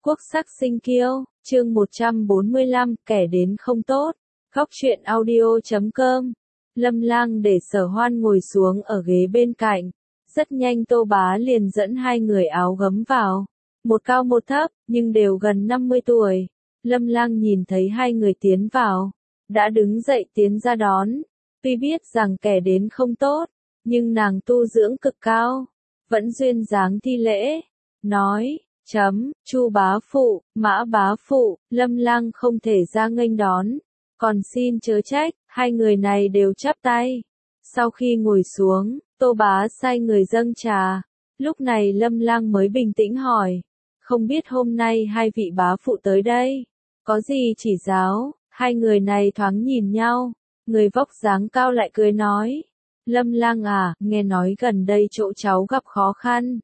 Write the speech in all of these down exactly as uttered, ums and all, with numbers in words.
Quốc sắc sinh kiêu, chương một trăm bốn mươi lăm, kẻ đến không tốt. Góc truyện audio chấm com. Lâm Lang để Sở Hoan ngồi xuống ở ghế bên cạnh. Rất nhanh Tô Bá liền dẫn hai người áo gấm vào. Một cao một thấp, nhưng đều gần năm mươi tuổi. Lâm Lang nhìn thấy hai người tiến vào. Đã đứng dậy tiến ra đón. Tuy biết rằng kẻ đến không tốt, nhưng nàng tu dưỡng cực cao. Vẫn duyên dáng thi lễ. Nói. Chấm, Chu bá phụ, Mã bá phụ, Lâm Lang không thể ra nghênh đón. Còn xin chớ trách, hai người này đều chắp tay. Sau khi ngồi xuống, Tô Bá sai người dâng trà. Lúc này Lâm Lang mới bình tĩnh hỏi. Không biết hôm nay hai vị bá phụ tới đây. Có gì chỉ giáo, hai người này thoáng nhìn nhau. Người vóc dáng cao lại cười nói. Lâm Lang à, nghe nói gần đây chỗ cháu gặp khó khăn.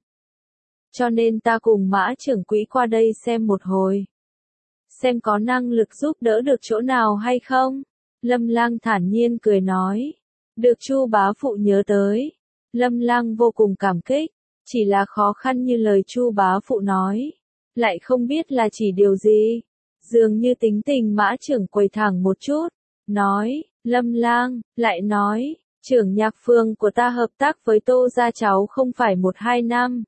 Cho nên ta cùng Mã trưởng quỹ qua đây xem một hồi. Xem có năng lực giúp đỡ được chỗ nào hay không? Lâm Lang thản nhiên cười nói. Được Chu bá phụ nhớ tới. Lâm Lang vô cùng cảm kích. Chỉ là khó khăn như lời Chu bá phụ nói. Lại không biết là chỉ điều gì. Dường như tính tình Mã trưởng quầy thẳng một chút. Nói, Lâm Lang, lại nói, trưởng nhạc phường của ta hợp tác với Tô gia cháu không phải một hai năm.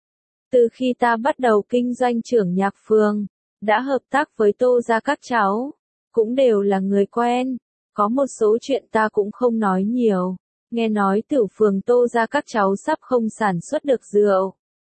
Từ khi ta bắt đầu kinh doanh trưởng nhạc phường, đã hợp tác với Tô gia các cháu, cũng đều là người quen. Có một số chuyện ta cũng không nói nhiều. Nghe nói tiểu phường Tô gia các cháu sắp không sản xuất được rượu.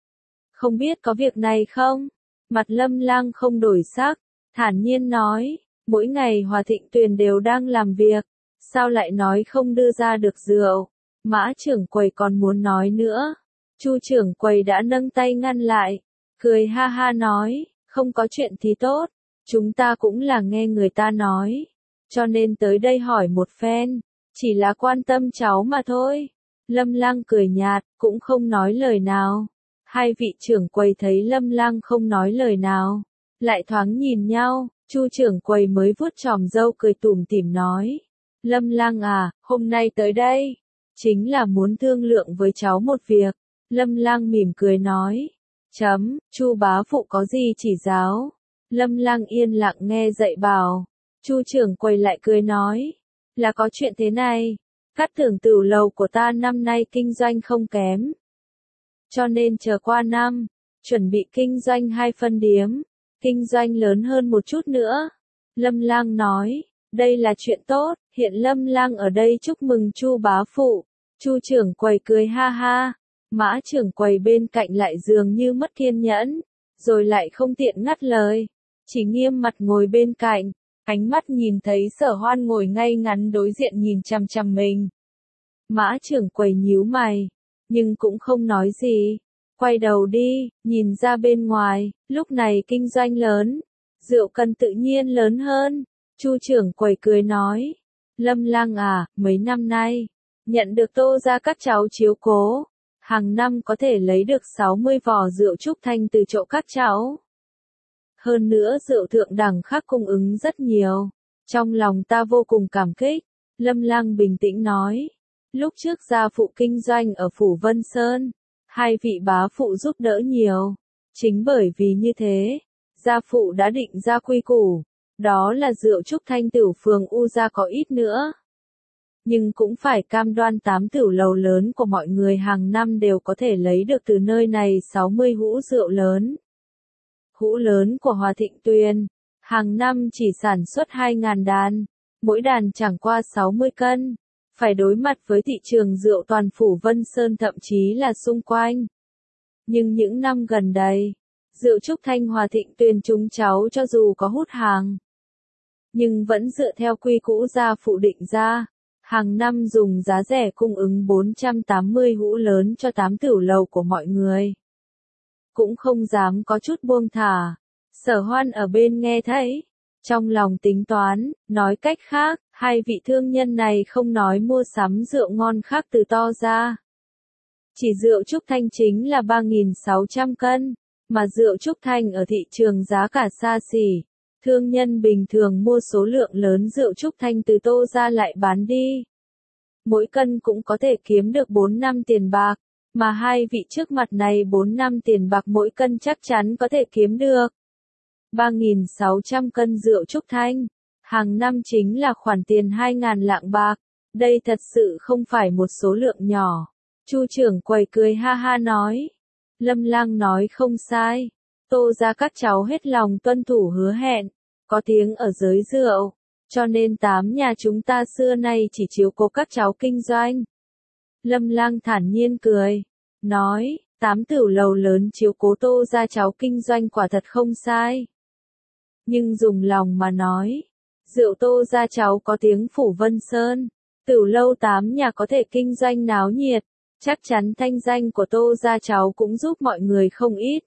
Không biết có việc này không? Mặt Lâm Lang không đổi sắc, thản nhiên nói, mỗi ngày Hòa Thịnh Tuyền đều đang làm việc, sao lại nói không đưa ra được rượu? Mã trưởng quầy còn muốn nói nữa. Chu trưởng quầy đã nâng tay ngăn lại, cười ha ha nói, không có chuyện thì tốt, chúng ta cũng là nghe người ta nói, cho nên tới đây hỏi một phen, chỉ là quan tâm cháu mà thôi. Lâm Lang cười nhạt, cũng không nói lời nào. Hai vị trưởng quầy thấy Lâm Lang không nói lời nào, lại thoáng nhìn nhau. Chu trưởng quầy mới vuốt chòm râu cười tủm tỉm nói, Lâm Lang à, hôm nay tới đây, chính là muốn thương lượng với cháu một việc. Lâm Lang mỉm cười nói, chấm, Chu bá phụ có gì chỉ giáo. Lâm Lang yên lặng nghe dạy bảo. Chu trưởng quầy lại cười nói, là có chuyện thế này, Cát Tường Tửu Lầu của ta năm nay kinh doanh không kém. Cho nên chờ qua năm, chuẩn bị kinh doanh hai phân điếm, kinh doanh lớn hơn một chút nữa. Lâm Lang nói, đây là chuyện tốt, hiện Lâm Lang ở đây chúc mừng Chu bá phụ. Chu trưởng quầy cười ha ha. Mã trưởng quầy bên cạnh lại dường như mất kiên nhẫn, rồi lại không tiện ngắt lời, chỉ nghiêm mặt ngồi bên cạnh, ánh mắt nhìn thấy Sở Hoan ngồi ngay ngắn đối diện nhìn chằm chằm mình. Mã trưởng quầy nhíu mày, nhưng cũng không nói gì, quay đầu đi, nhìn ra bên ngoài, lúc này kinh doanh lớn, rượu cần tự nhiên lớn hơn. Chu trưởng quầy cười nói, Lâm Lang à, mấy năm nay, nhận được Tô gia các cháu chiếu cố. Hàng năm có thể lấy được sáu mươi vò rượu trúc thanh từ chỗ các cháu. Hơn nữa rượu thượng đẳng khác cung ứng rất nhiều. Trong lòng ta vô cùng cảm kích. Lâm Lang bình tĩnh nói. Lúc trước gia phụ kinh doanh ở Phủ Vân Sơn, hai vị bá phụ giúp đỡ nhiều. Chính bởi vì như thế, gia phụ đã định ra quy củ. Đó là rượu trúc thanh tiểu phường U gia có ít nữa. Nhưng cũng phải cam đoan tám tửu lầu lớn của mọi người hàng năm đều có thể lấy được từ nơi này sáu mươi hũ rượu lớn. Hũ lớn của Hòa Thịnh Tuyền, hàng năm chỉ sản xuất hai nghìn đàn, mỗi đàn chẳng qua sáu mươi cân, phải đối mặt với thị trường rượu toàn Phủ Vân Sơn thậm chí là xung quanh. Nhưng những năm gần đây, rượu trúc thanh Hòa Thịnh Tuyền chúng cháu cho dù có hút hàng, nhưng vẫn dựa theo quy cũ gia phụ định ra. Hàng năm dùng giá rẻ cung ứng bốn trăm tám mươi hũ lớn cho tám tửu lầu của mọi người. Cũng không dám có chút buông thả. Sở Hoan ở bên nghe thấy. Trong lòng tính toán, nói cách khác, hai vị thương nhân này không nói mua sắm rượu ngon khác từ To ra. Chỉ rượu trúc thanh chính là ba nghìn sáu trăm cân, mà rượu trúc thanh ở thị trường giá cả xa xỉ. Thương nhân bình thường mua số lượng lớn rượu trúc thanh từ Tô ra lại bán đi. Mỗi cân cũng có thể kiếm được bốn năm tiền bạc, mà hai vị trước mặt này bốn năm tiền bạc mỗi cân chắc chắn có thể kiếm được. ba nghìn sáu trăm cân rượu trúc thanh. Hàng năm chính là khoản tiền hai ngàn lạng bạc. Đây thật sự không phải một số lượng nhỏ. Chu trưởng quầy cười ha ha nói. Lâm Lang nói không sai. Tô gia các cháu hết lòng tuân thủ hứa hẹn. Có tiếng ở giới rượu. Cho nên tám nhà chúng ta xưa nay chỉ chiếu cố các cháu kinh doanh. Lâm Lang thản nhiên cười. Nói, tám tửu lầu lớn chiếu cố Tô gia cháu kinh doanh quả thật không sai. Nhưng dùng lòng mà nói. Rượu Tô gia cháu có tiếng phủ Vân Sơn. Tửu lâu tám nhà có thể kinh doanh náo nhiệt. Chắc chắn thanh danh của Tô gia cháu cũng giúp mọi người không ít.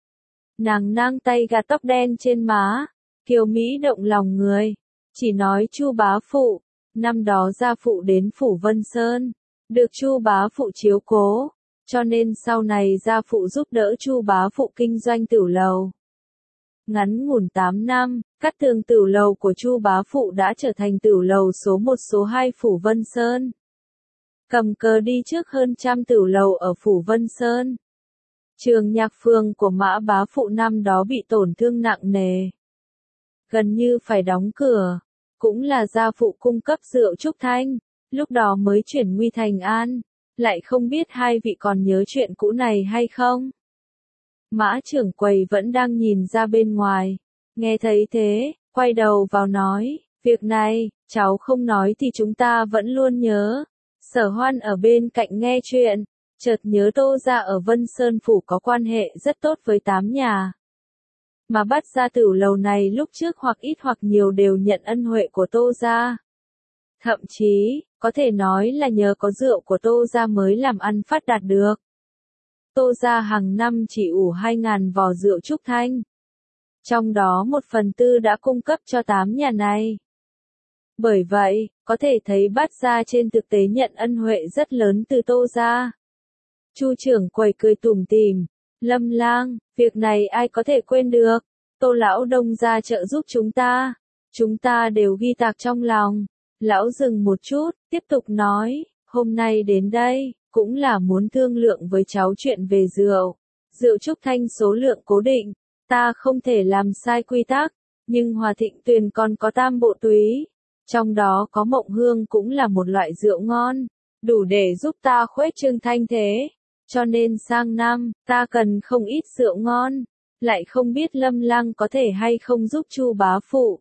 Nàng nang tay gạt tóc đen trên má. Kiều Mỹ động lòng người. Chỉ nói Chu bá phụ. Năm đó gia phụ đến phủ Vân Sơn. Được Chu bá phụ chiếu cố. Cho nên sau này gia phụ giúp đỡ Chu bá phụ kinh doanh tửu lầu. Ngắn ngủn tám năm, các tường tửu lầu của Chu bá phụ đã trở thành tửu lầu số một số hai phủ Vân Sơn. Cầm cờ đi trước hơn trăm tửu lầu ở phủ Vân Sơn. Trường nhạc phường của Mã bá phụ năm đó bị tổn thương nặng nề. Gần như phải đóng cửa. Cũng là gia phụ cung cấp rượu trúc thanh. Lúc đó mới chuyển nguy thành an. Lại không biết hai vị còn nhớ chuyện cũ này hay không? Mã trưởng quầy vẫn đang nhìn ra bên ngoài. Nghe thấy thế, quay đầu vào nói. Việc này, cháu không nói thì chúng ta vẫn luôn nhớ. Sở Hoan ở bên cạnh nghe chuyện. Chợt nhớ Tô gia ở Vân Sơn Phủ có quan hệ rất tốt với tám nhà. Mà bắt ra tửu lầu này lúc trước hoặc ít hoặc nhiều đều nhận ân huệ của Tô gia. Thậm chí, có thể nói là nhờ có rượu của Tô gia mới làm ăn phát đạt được. Tô gia hàng năm chỉ ủ hai ngàn vò rượu trúc thanh. Trong đó một phần tư đã cung cấp cho tám nhà này. Bởi vậy, có thể thấy Bát gia trên thực tế nhận ân huệ rất lớn từ Tô gia. Chu trưởng quầy cười tủm tỉm. Lâm Lang, việc này ai có thể quên được. Tô lão đông gia trợ giúp chúng ta. Chúng ta đều ghi tạc trong lòng. Lão dừng một chút, tiếp tục nói. Hôm nay đến đây, cũng là muốn thương lượng với cháu chuyện về rượu. Rượu trúc thanh số lượng cố định. Ta không thể làm sai quy tắc. Nhưng Hòa Thịnh Tuyền còn có tam bộ túy. Trong đó có mộng hương cũng là một loại rượu ngon. Đủ để giúp ta khuếch trương thanh thế. Cho nên sang năm, ta cần không ít rượu ngon. Lại không biết Lâm Lang có thể hay không giúp Chu bá phụ.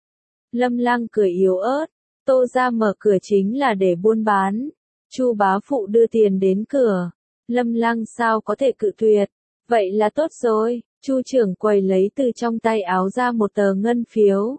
Lâm Lang cười yếu ớt. Tô gia mở cửa chính là để buôn bán. Chu bá phụ đưa tiền đến cửa. Lâm Lang sao có thể cự tuyệt. Vậy là tốt rồi. Chu trưởng quầy lấy từ trong tay áo ra một tờ ngân phiếu.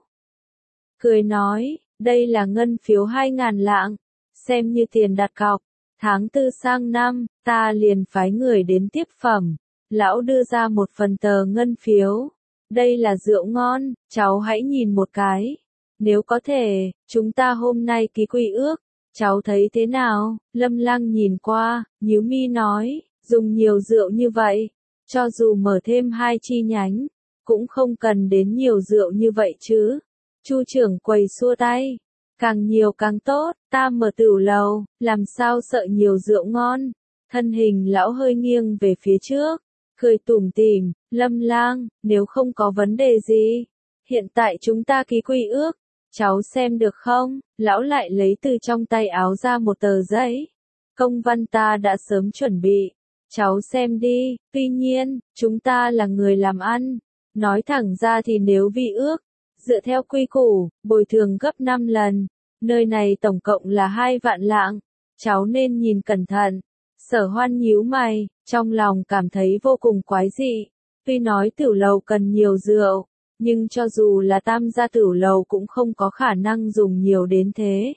Cười nói, đây là ngân phiếu hai ngàn lạng. Xem như tiền đặt cọc. Tháng tư sang năm, ta liền phái người đến tiếp phẩm. Lão đưa ra một phần tờ ngân phiếu. Đây là rượu ngon, cháu hãy nhìn một cái. Nếu có thể, chúng ta hôm nay ký quy ước. Cháu thấy thế nào? Lâm Lang nhìn qua, nhíu mi nói, dùng nhiều rượu như vậy. Cho dù mở thêm hai chi nhánh, cũng không cần đến nhiều rượu như vậy chứ. Chu trưởng quầy xua tay. Càng nhiều càng tốt, ta mở tửu lầu, làm sao sợ nhiều rượu ngon. Thân hình lão hơi nghiêng về phía trước, cười tủm tỉm, Lâm Lang, nếu không có vấn đề gì, hiện tại chúng ta ký quy ước, cháu xem được không? Lão lại lấy từ trong tay áo ra một tờ giấy. Công văn ta đã sớm chuẩn bị, cháu xem đi, tuy nhiên, chúng ta là người làm ăn. Nói thẳng ra thì nếu vi ước, dựa theo quy củ, bồi thường gấp năm lần. Nơi này tổng cộng là hai vạn lạng. Cháu nên nhìn cẩn thận. Sở Hoan nhíu mày, trong lòng cảm thấy vô cùng quái dị. Tuy nói tửu lầu cần nhiều rượu, nhưng cho dù là tam gia tửu lầu cũng không có khả năng dùng nhiều đến thế.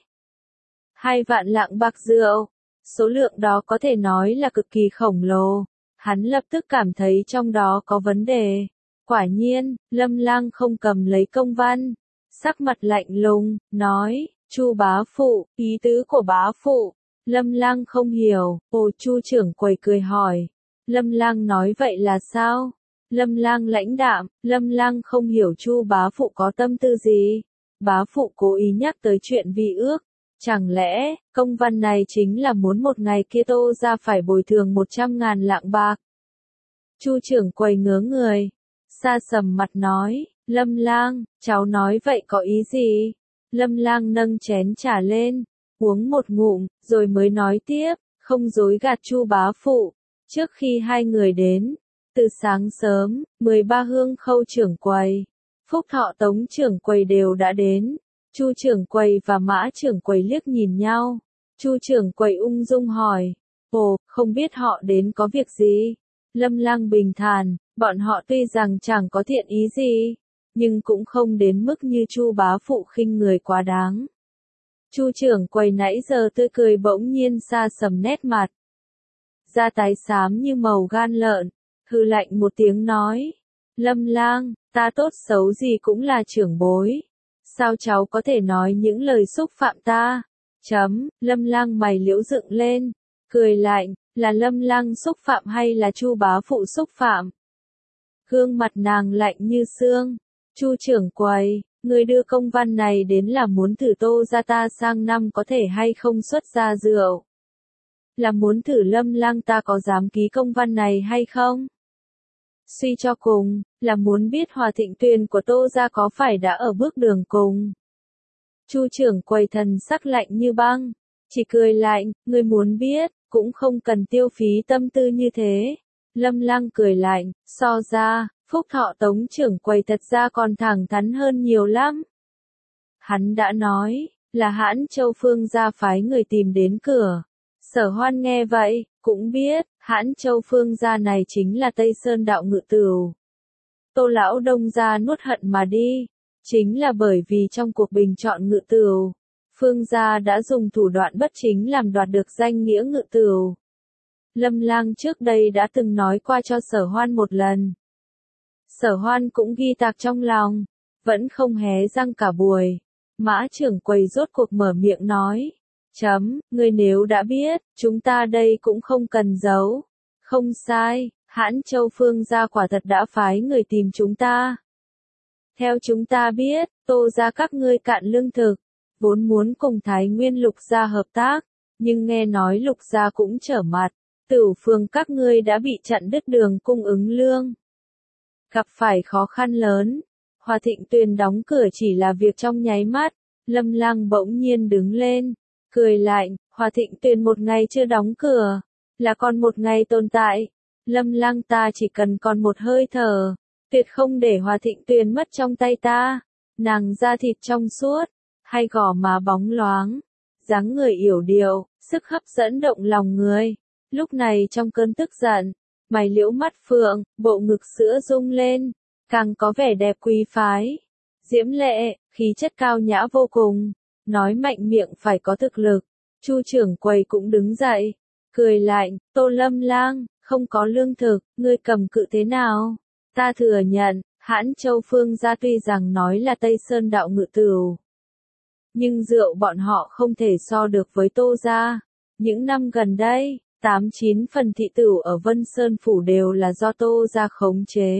Hai vạn lạng bạc rượu. Số lượng đó có thể nói là cực kỳ khổng lồ. Hắn lập tức cảm thấy trong đó có vấn đề. Quả nhiên, Lâm Lang không cầm lấy công văn. Sắc mặt lạnh lùng, nói, Chu bá phụ, ý tứ của bá phụ. Lâm Lang không hiểu, ồ Chu trưởng quầy cười hỏi. Lâm Lang nói vậy là sao? Lâm Lang lãnh đạm, Lâm Lang không hiểu Chu bá phụ có tâm tư gì. Bá phụ cố ý nhắc tới chuyện vi ước. Chẳng lẽ, công văn này chính là muốn một ngày kia Tô gia phải bồi thường một trăm ngàn lạng bạc? Chu trưởng quầy ngớ người. Sa sầm mặt nói, Lâm Lang, cháu nói vậy có ý gì? Lâm Lang nâng chén trà lên, uống một ngụm, rồi mới nói tiếp, không dối gạt Chu bá phụ. Trước khi hai người đến, từ sáng sớm, mười ba hương khâu trưởng quầy, Phúc Thọ Tống trưởng quầy đều đã đến. Chu trưởng quầy và Mã trưởng quầy liếc nhìn nhau. Chu trưởng quầy ung dung hỏi, ồ, không biết họ đến có việc gì? Lâm Lang bình thản, bọn họ tuy rằng chẳng có thiện ý gì, nhưng cũng không đến mức như Chu bá phụ khinh người quá đáng. Chu trưởng quầy nãy giờ tươi cười bỗng nhiên xa sầm nét mặt. Da tái xám như màu gan lợn, hừ lạnh một tiếng nói, Lâm Lang, ta tốt xấu gì cũng là trưởng bối. Sao cháu có thể nói những lời xúc phạm ta? Chấm, Lâm Lang mày liễu dựng lên, cười lạnh, là Lâm Lang xúc phạm hay là Chu bá phụ xúc phạm? Gương mặt nàng lạnh như xương. Chu trưởng quầy, người đưa công văn này đến là muốn thử Tô gia ta sang năm có thể hay không xuất ra rượu. Là muốn thử Lâm Lang ta có dám ký công văn này hay không? Suy cho cùng, là muốn biết Hòa Thịnh Tuyền của Tô gia có phải đã ở bước đường cùng. Chu trưởng quầy thần sắc lạnh như băng, chỉ cười lạnh, người muốn biết, cũng không cần tiêu phí tâm tư như thế. Lâm Lang cười lạnh, so ra, Phúc Thọ Tống trưởng quầy thật ra còn thẳng thắn hơn nhiều lắm. Hắn đã nói, là Hãn Châu Phương gia phái người tìm đến cửa. Sở Hoan nghe vậy, cũng biết, Hãn Châu Phương gia này chính là Tây Sơn đạo ngự tửu. Tô lão đông gia nuốt hận mà đi, chính là bởi vì trong cuộc bình chọn ngự tửu, Phương gia đã dùng thủ đoạn bất chính làm đoạt được danh nghĩa ngự tửu. Lâm Lang trước đây đã từng nói qua cho Sở Hoan một lần. Sở Hoan cũng ghi tạc trong lòng, vẫn không hé răng cả buổi. Mã trưởng quầy rốt cuộc mở miệng nói, chấm, người nếu đã biết, chúng ta đây cũng không cần giấu. Không sai, Hãn Châu Phương gia quả thật đã phái người tìm chúng ta. Theo chúng ta biết, Tô gia các ngươi cạn lương thực, vốn muốn cùng Thái Nguyên Lục gia hợp tác, nhưng nghe nói Lục gia cũng trở mặt, Tửu Phường các ngươi đã bị chặn đứt đường cung ứng lương. Gặp phải khó khăn lớn, Hòa Thịnh Tuyền đóng cửa chỉ là việc trong nháy mắt. Lâm Lang bỗng nhiên đứng lên, cười lạnh, Hòa Thịnh Tuyền một ngày chưa đóng cửa, là còn một ngày tồn tại. Lâm Lang ta chỉ cần còn một hơi thở, tuyệt không để Hòa Thịnh Tuyền mất trong tay ta. Nàng da thịt trong suốt, hai gò má bóng loáng, dáng người yểu điệu, sức hấp dẫn động lòng người. Lúc này trong cơn tức giận, mày liễu mắt phượng, bộ ngực sữa rung lên, càng có vẻ đẹp quý phái, diễm lệ, khí chất cao nhã vô cùng, nói mạnh miệng phải có thực lực. Chu trưởng quầy cũng đứng dậy, cười lạnh, Tô Lâm Lang, không có lương thực, ngươi cầm cự thế nào? Ta thừa nhận, Hãn Châu Phương gia tuy rằng nói là Tây Sơn đạo ngự tửu, nhưng rượu bọn họ không thể so được với Tô gia. Những năm gần đây, tám chín phần thị tửu ở Vân Sơn Phủ đều là do Tô gia khống chế.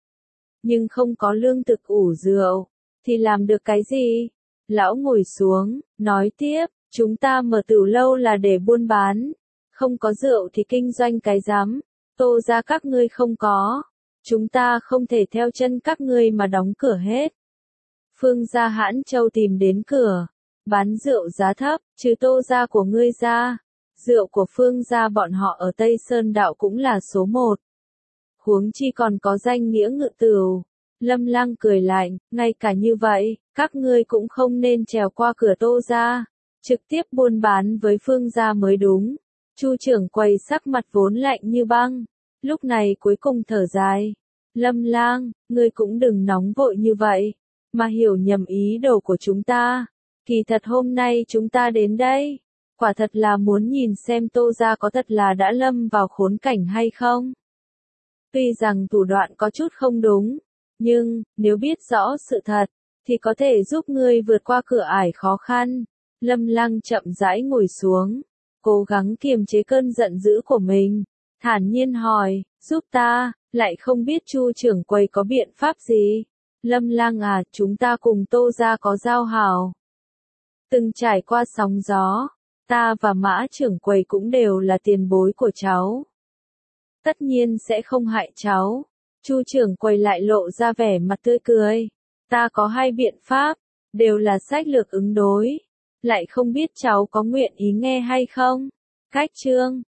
Nhưng không có lương thực ủ rượu, thì làm được cái gì? Lão ngồi xuống, nói tiếp, chúng ta mở tửu lâu là để buôn bán, không có rượu thì kinh doanh cái rắm. Tô gia các ngươi không có, chúng ta không thể theo chân các ngươi mà đóng cửa hết. Phương gia Hãn Châu tìm đến cửa, bán rượu giá thấp, trừ Tô gia của ngươi ra, rượu của Phương gia bọn họ ở Tây Sơn đạo cũng là số một. Huống chi còn có danh nghĩa ngự tửu. Lâm Lang cười lạnh, ngay cả như vậy, các ngươi cũng không nên trèo qua cửa Tô gia, trực tiếp buôn bán với Phương gia mới đúng. Chu trưởng quầy sắc mặt vốn lạnh như băng, lúc này cuối cùng thở dài. Lâm Lang, ngươi cũng đừng nóng vội như vậy, mà hiểu nhầm ý đồ của chúng ta. Kỳ thật hôm nay chúng ta đến đây, quả thật là muốn nhìn xem Tô gia có thật là đã lâm vào khốn cảnh hay không. Tuy rằng thủ đoạn có chút không đúng, nhưng, nếu biết rõ sự thật, thì có thể giúp ngươi vượt qua cửa ải khó khăn. Lâm Lang chậm rãi ngồi xuống, cố gắng kiềm chế cơn giận dữ của mình, thản nhiên hỏi, giúp ta, lại không biết Chu trưởng quầy có biện pháp gì. Lâm Lang à, chúng ta cùng Tô gia có giao hảo. Từng trải qua sóng gió, ta và Mã trưởng quầy cũng đều là tiền bối của cháu. Tất nhiên sẽ không hại cháu. Chu trưởng quầy lại lộ ra vẻ mặt tươi cười. Ta có hai biện pháp, đều là sách lược ứng đối. Lại không biết cháu có nguyện ý nghe hay không? Cách chương